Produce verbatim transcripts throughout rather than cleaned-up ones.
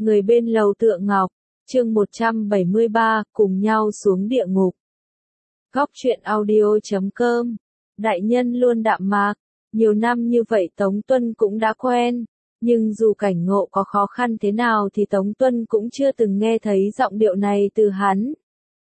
Người bên lầu Tượng Ngọc, chương một trăm bảy mươi ba, cùng nhau xuống địa ngục. Góc truyện audio chấm com. Đại nhân luôn đạm mạc, nhiều năm như vậy Tống Tuân cũng đã quen, nhưng dù cảnh ngộ có khó khăn thế nào thì Tống Tuân cũng chưa từng nghe thấy giọng điệu này từ hắn.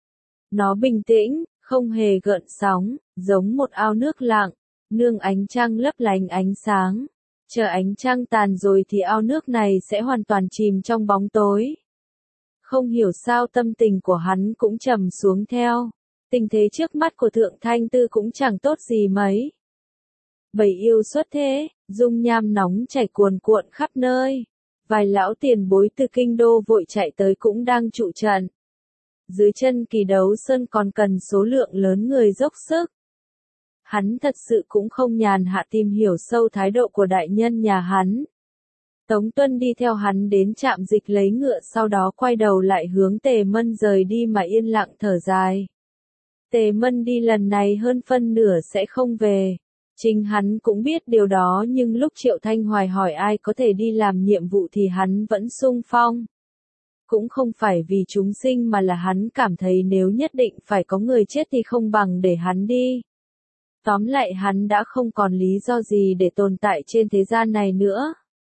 Nó bình tĩnh, không hề gợn sóng, giống một ao nước lặng, nương ánh trăng lấp lánh ánh sáng. Chờ ánh trăng tàn rồi thì ao nước này sẽ hoàn toàn chìm trong bóng tối. Không hiểu sao tâm tình của hắn cũng trầm xuống theo. Tình thế trước mắt của Thượng Thanh Tư cũng chẳng tốt gì mấy. Bầy yêu xuất thế, dung nham nóng chảy cuồn cuộn khắp nơi. Vài lão tiền bối từ kinh đô vội chạy tới cũng đang trụ trận. Dưới chân Kỳ Đấu Sơn còn cần số lượng lớn người dốc sức. Hắn thật sự cũng không nhàn hạ tìm hiểu sâu thái độ của đại nhân nhà hắn. Tống Tuân đi theo hắn đến trạm dịch lấy ngựa, sau đó quay đầu lại hướng Tề Mân rời đi mà yên lặng thở dài. Tề Mân đi lần này hơn phân nửa sẽ không về. Chính hắn cũng biết điều đó, nhưng lúc Triệu Thanh Hoài hỏi ai có thể đi làm nhiệm vụ thì hắn vẫn sung phong. Cũng không phải vì chúng sinh mà là hắn cảm thấy nếu nhất định phải có người chết thì không bằng để hắn đi. Tóm lại hắn đã không còn lý do gì để tồn tại trên thế gian này nữa.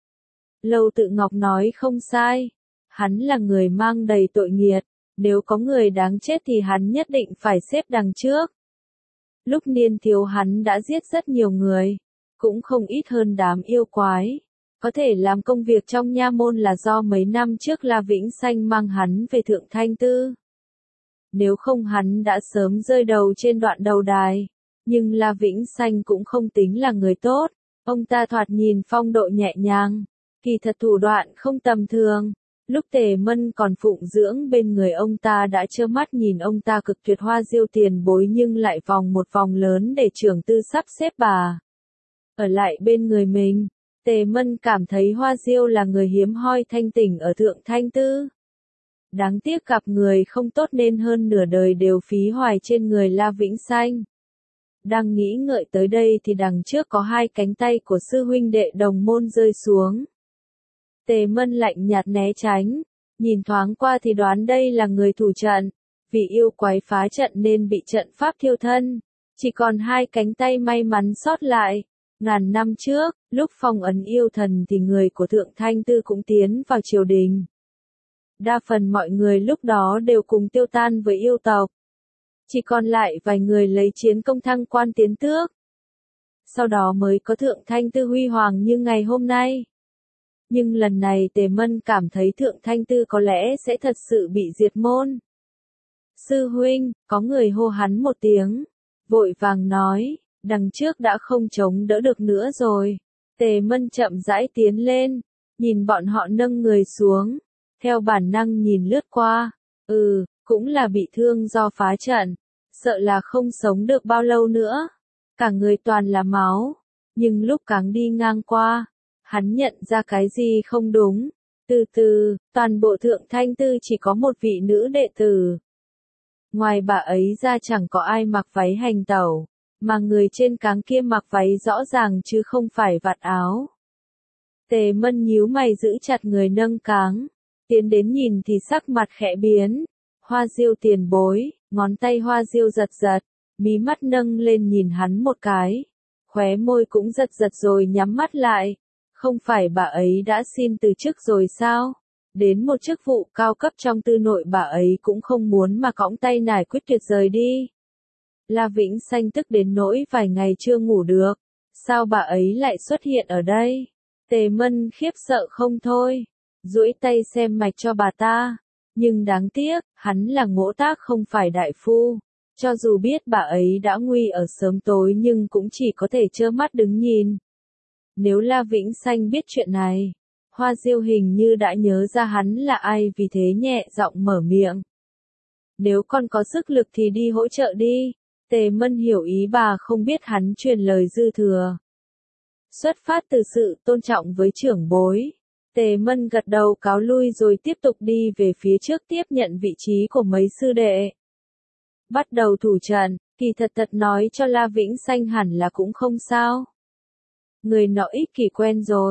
Lâu Tự Ngọc nói không sai. Hắn là người mang đầy tội nghiệt. Nếu có người đáng chết thì hắn nhất định phải xếp đằng trước. Lúc niên thiếu hắn đã giết rất nhiều người. Cũng không ít hơn đám yêu quái. Có thể làm công việc trong nha môn là do mấy năm trước La Vĩnh Xanh mang hắn về Thượng Thanh Tư. Nếu không hắn đã sớm rơi đầu trên đoạn đầu đài. Nhưng La Vĩnh Xanh cũng không tính là người tốt. Ông ta thoạt nhìn phong độ nhẹ nhàng, kỳ thật thủ đoạn không tầm thường. Lúc Tề Mân còn phụng dưỡng bên người ông ta đã trơ mắt nhìn ông ta cực tuyệt Hoa Diêu tiền bối, nhưng lại vòng một vòng lớn để trưởng tư sắp xếp bà ở lại bên người mình. Tề Mân cảm thấy Hoa Diêu là người hiếm hoi thanh tỉnh ở Thượng Thanh Tư. Đáng tiếc gặp người không tốt nên hơn nửa đời đều phí hoài trên người La Vĩnh Xanh. Đang nghĩ ngợi tới đây thì đằng trước có hai cánh tay của sư huynh đệ đồng môn rơi xuống. Tề Mân lạnh nhạt né tránh, nhìn thoáng qua thì đoán đây là người thủ trận, vì yêu quái phá trận nên bị trận pháp thiêu thân, chỉ còn hai cánh tay may mắn sót lại. Ngàn năm trước, lúc phong ấn yêu thần thì người của Thượng Thanh Tư cũng tiến vào triều đình. Đa phần mọi người lúc đó đều cùng tiêu tan với yêu tộc. Chỉ còn lại vài người lấy chiến công thăng quan tiến tước. Sau đó mới có Thượng Thanh Tư huy hoàng như ngày hôm nay. Nhưng lần này Tề Mân cảm thấy Thượng Thanh Tư có lẽ sẽ thật sự bị diệt môn. Sư huynh, có người hô hắn một tiếng, vội vàng nói, đằng trước đã không chống đỡ được nữa rồi. Tề Mân chậm rãi tiến lên, nhìn bọn họ nâng người xuống, theo bản năng nhìn lướt qua, ừ, cũng là bị thương do phá trận, sợ là không sống được bao lâu nữa, cả người toàn là máu, nhưng lúc cáng đi ngang qua, hắn nhận ra cái gì không đúng, từ từ, toàn bộ Thượng Thanh Tư chỉ có một vị nữ đệ tử. Ngoài bà ấy ra chẳng có ai mặc váy hành tẩu, mà người trên cáng kia mặc váy rõ ràng chứ không phải vạt áo. Tề Mân nhíu mày giữ chặt người nâng cáng, tiến đến nhìn thì sắc mặt khẽ biến. Hoa Diêu tiền bối, ngón tay Hoa Diêu giật giật, mí mắt nâng lên nhìn hắn một cái, khóe môi cũng giật giật rồi nhắm mắt lại. Không phải bà ấy đã xin từ chức rồi sao? Đến một chức vụ cao cấp trong tư nội bà ấy cũng không muốn mà cõng tay nải quyết tuyệt rời đi. La Vĩnh Xanh tức đến nỗi vài ngày chưa ngủ được. Sao bà ấy lại xuất hiện ở đây? Tề Mân khiếp sợ không thôi, duỗi tay xem mạch cho bà ta. Nhưng đáng tiếc, hắn là Ngỗ Tác không phải đại phu. Cho dù biết bà ấy đã nguy ở sớm tối nhưng cũng chỉ có thể trơ mắt đứng nhìn. Nếu La Vĩnh Xanh biết chuyện này, Hoa Diêu hình như đã nhớ ra hắn là ai, vì thế nhẹ giọng mở miệng. Nếu con có sức lực thì đi hỗ trợ đi. Tề Mân hiểu ý bà không biết hắn truyền lời dư thừa. Xuất phát từ sự tôn trọng với trưởng bối, Tề Mân gật đầu cáo lui rồi tiếp tục đi về phía trước tiếp nhận vị trí của mấy sư đệ. Bắt đầu thủ trận, kỳ thật thật nói cho La Vĩnh Xanh hẳn là cũng không sao. Người nọ ích kỷ quen rồi,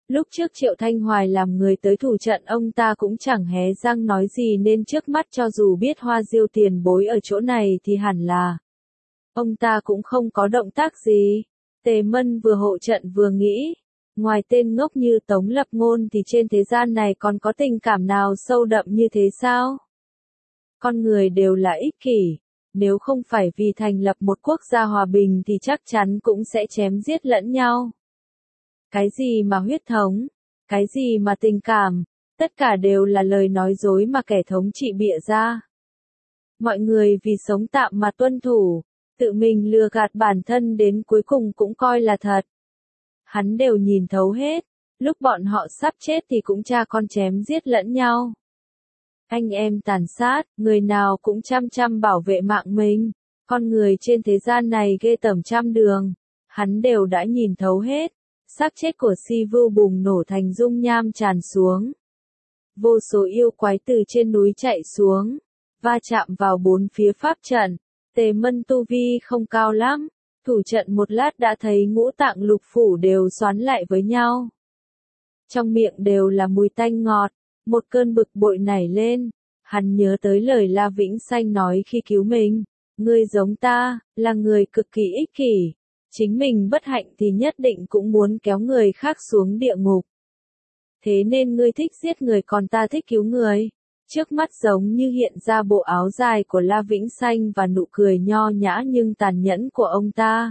Lúc trước Triệu Thanh Hoài làm người tới thủ trận ông ta cũng chẳng hé răng nói gì nên trước mắt cho dù biết Hoa Diêu tiền bối ở chỗ này thì hẳn là ông ta cũng không có động tác gì. Tề Mân vừa hộ trận vừa nghĩ, ngoài tên ngốc như Tống Lập Ngôn thì trên thế gian này còn có tình cảm nào sâu đậm như thế sao? Con người đều là ích kỷ, nếu không phải vì thành lập một quốc gia hòa bình thì chắc chắn cũng sẽ chém giết lẫn nhau. Cái gì mà huyết thống, cái gì mà tình cảm, tất cả đều là lời nói dối mà kẻ thống trị bịa ra. Mọi người vì sống tạm mà tuân thủ, tự mình lừa gạt bản thân đến cuối cùng cũng coi là thật. Hắn đều nhìn thấu hết, lúc bọn họ sắp chết thì cũng cha con chém giết lẫn nhau. Anh em tàn sát, người nào cũng chăm chăm bảo vệ mạng mình, con người trên thế gian này ghê tởm trăm đường, hắn đều đã nhìn thấu hết. Xác chết của Si Vưu bùng nổ thành dung nham tràn xuống. Vô số yêu quái từ trên núi chạy xuống, va chạm vào bốn phía pháp trận. Tề Mân tu vi không cao lắm, thủ trận một lát đã thấy ngũ tạng lục phủ đều xoắn lại với nhau. Trong miệng đều là mùi tanh ngọt, một cơn bực bội nảy lên, hắn nhớ tới lời La Vĩnh Xanh nói khi cứu mình. Ngươi giống ta, là người cực kỳ ích kỷ. Chính mình bất hạnh thì nhất định cũng muốn kéo người khác xuống địa ngục. Thế nên ngươi thích giết người còn ta thích cứu người. Trước mắt giống như hiện ra bộ áo dài của La Vĩnh Xanh và nụ cười nho nhã nhưng tàn nhẫn của ông ta.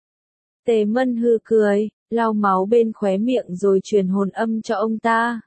Tề Mân hừ cười, lau máu bên khóe miệng rồi truyền hồn âm cho ông ta.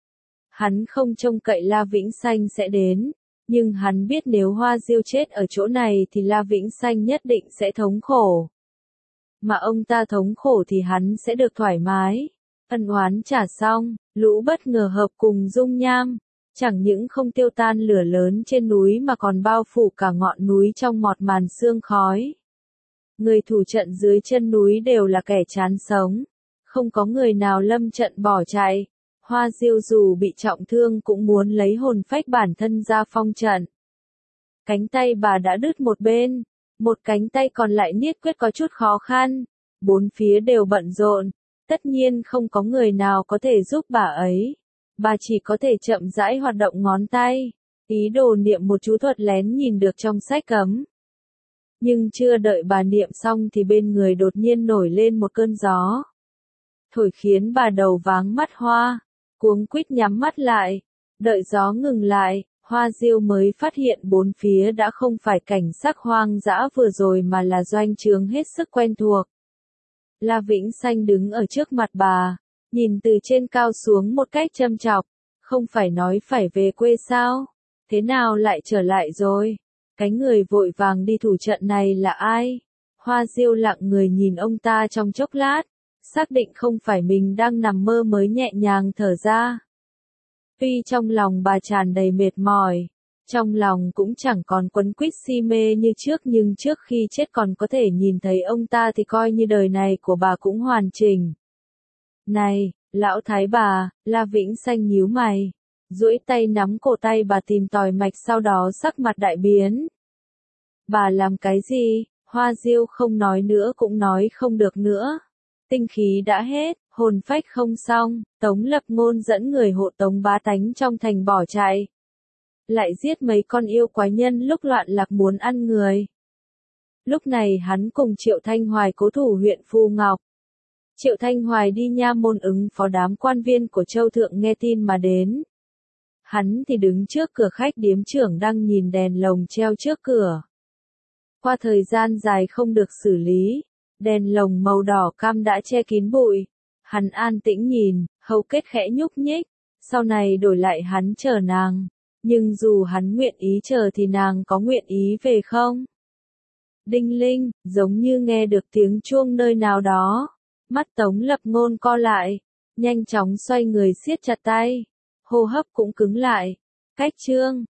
Hắn không trông cậy La Vĩnh Xanh sẽ đến, nhưng hắn biết nếu Hoa Diêu chết ở chỗ này thì La Vĩnh Xanh nhất định sẽ thống khổ. Mà ông ta thống khổ thì hắn sẽ được thoải mái. Ân oán trả xong, lũ bất ngờ hợp cùng dung nham, chẳng những không tiêu tan lửa lớn trên núi mà còn bao phủ cả ngọn núi trong một màn sương khói. Người thủ trận dưới chân núi đều là kẻ chán sống, không có người nào lâm trận bỏ chạy. Hoa Diêu dù bị trọng thương cũng muốn lấy hồn phách bản thân ra phong trận. Cánh tay bà đã đứt một bên, một cánh tay còn lại niết quyết có chút khó khăn, bốn phía đều bận rộn, tất nhiên không có người nào có thể giúp bà ấy. Bà chỉ có thể chậm rãi hoạt động ngón tay, ý đồ niệm một chú thuật lén nhìn được trong sách cấm. Nhưng chưa đợi bà niệm xong thì bên người đột nhiên nổi lên một cơn gió. Thổi khiến bà đầu váng mắt hoa, cuống quýt nhắm mắt lại, đợi gió ngừng lại. Hoa Diêu mới phát hiện bốn phía đã không phải cảnh sắc hoang dã vừa rồi mà là doanh trướng hết sức quen thuộc. La Vĩnh Xanh đứng ở trước mặt bà, nhìn từ trên cao xuống một cách châm chọc, không phải nói phải về quê sao? Thế nào lại trở lại rồi? Cái người vội vàng đi thủ trận này là ai? Hoa Diêu lặng người nhìn ông ta trong chốc lát, xác định không phải mình đang nằm mơ mới nhẹ nhàng thở ra. Tuy trong lòng bà tràn đầy mệt mỏi, trong lòng cũng chẳng còn quấn quýt si mê như trước nhưng trước khi chết còn có thể nhìn thấy ông ta thì coi như đời này của bà cũng hoàn chỉnh. Này, lão thái bà, La Vĩnh Xanh nhíu mày, duỗi tay nắm cổ tay bà tìm tòi mạch sau đó sắc mặt đại biến. Bà làm cái gì? Hoa Diêu không nói nữa cũng nói không được nữa. Tinh khí đã hết, hồn phách không xong, Tống Lập Ngôn dẫn người hộ tống bá tánh trong thành bỏ chạy. Lại giết mấy con yêu quái nhân lúc loạn lạc muốn ăn người. Lúc này hắn cùng Triệu Thanh Hoài cố thủ huyện Phù Ngọc. Triệu Thanh Hoài đi nha môn ứng phó đám quan viên của Châu Thượng nghe tin mà đến. Hắn thì đứng trước cửa khách điếm trưởng đang nhìn đèn lồng treo trước cửa. Qua thời gian dài không được xử lý, đèn lồng màu đỏ cam đã che kín bụi. Hắn an tĩnh nhìn, hầu kết khẽ nhúc nhích, sau này đổi lại hắn chờ nàng. Nhưng dù hắn nguyện ý chờ thì nàng có nguyện ý về không? Đinh linh, giống như nghe được tiếng chuông nơi nào đó. Mắt Tống Lập Ngôn co lại, nhanh chóng xoay người siết chặt tay. Hô hấp cũng cứng lại. Cách chương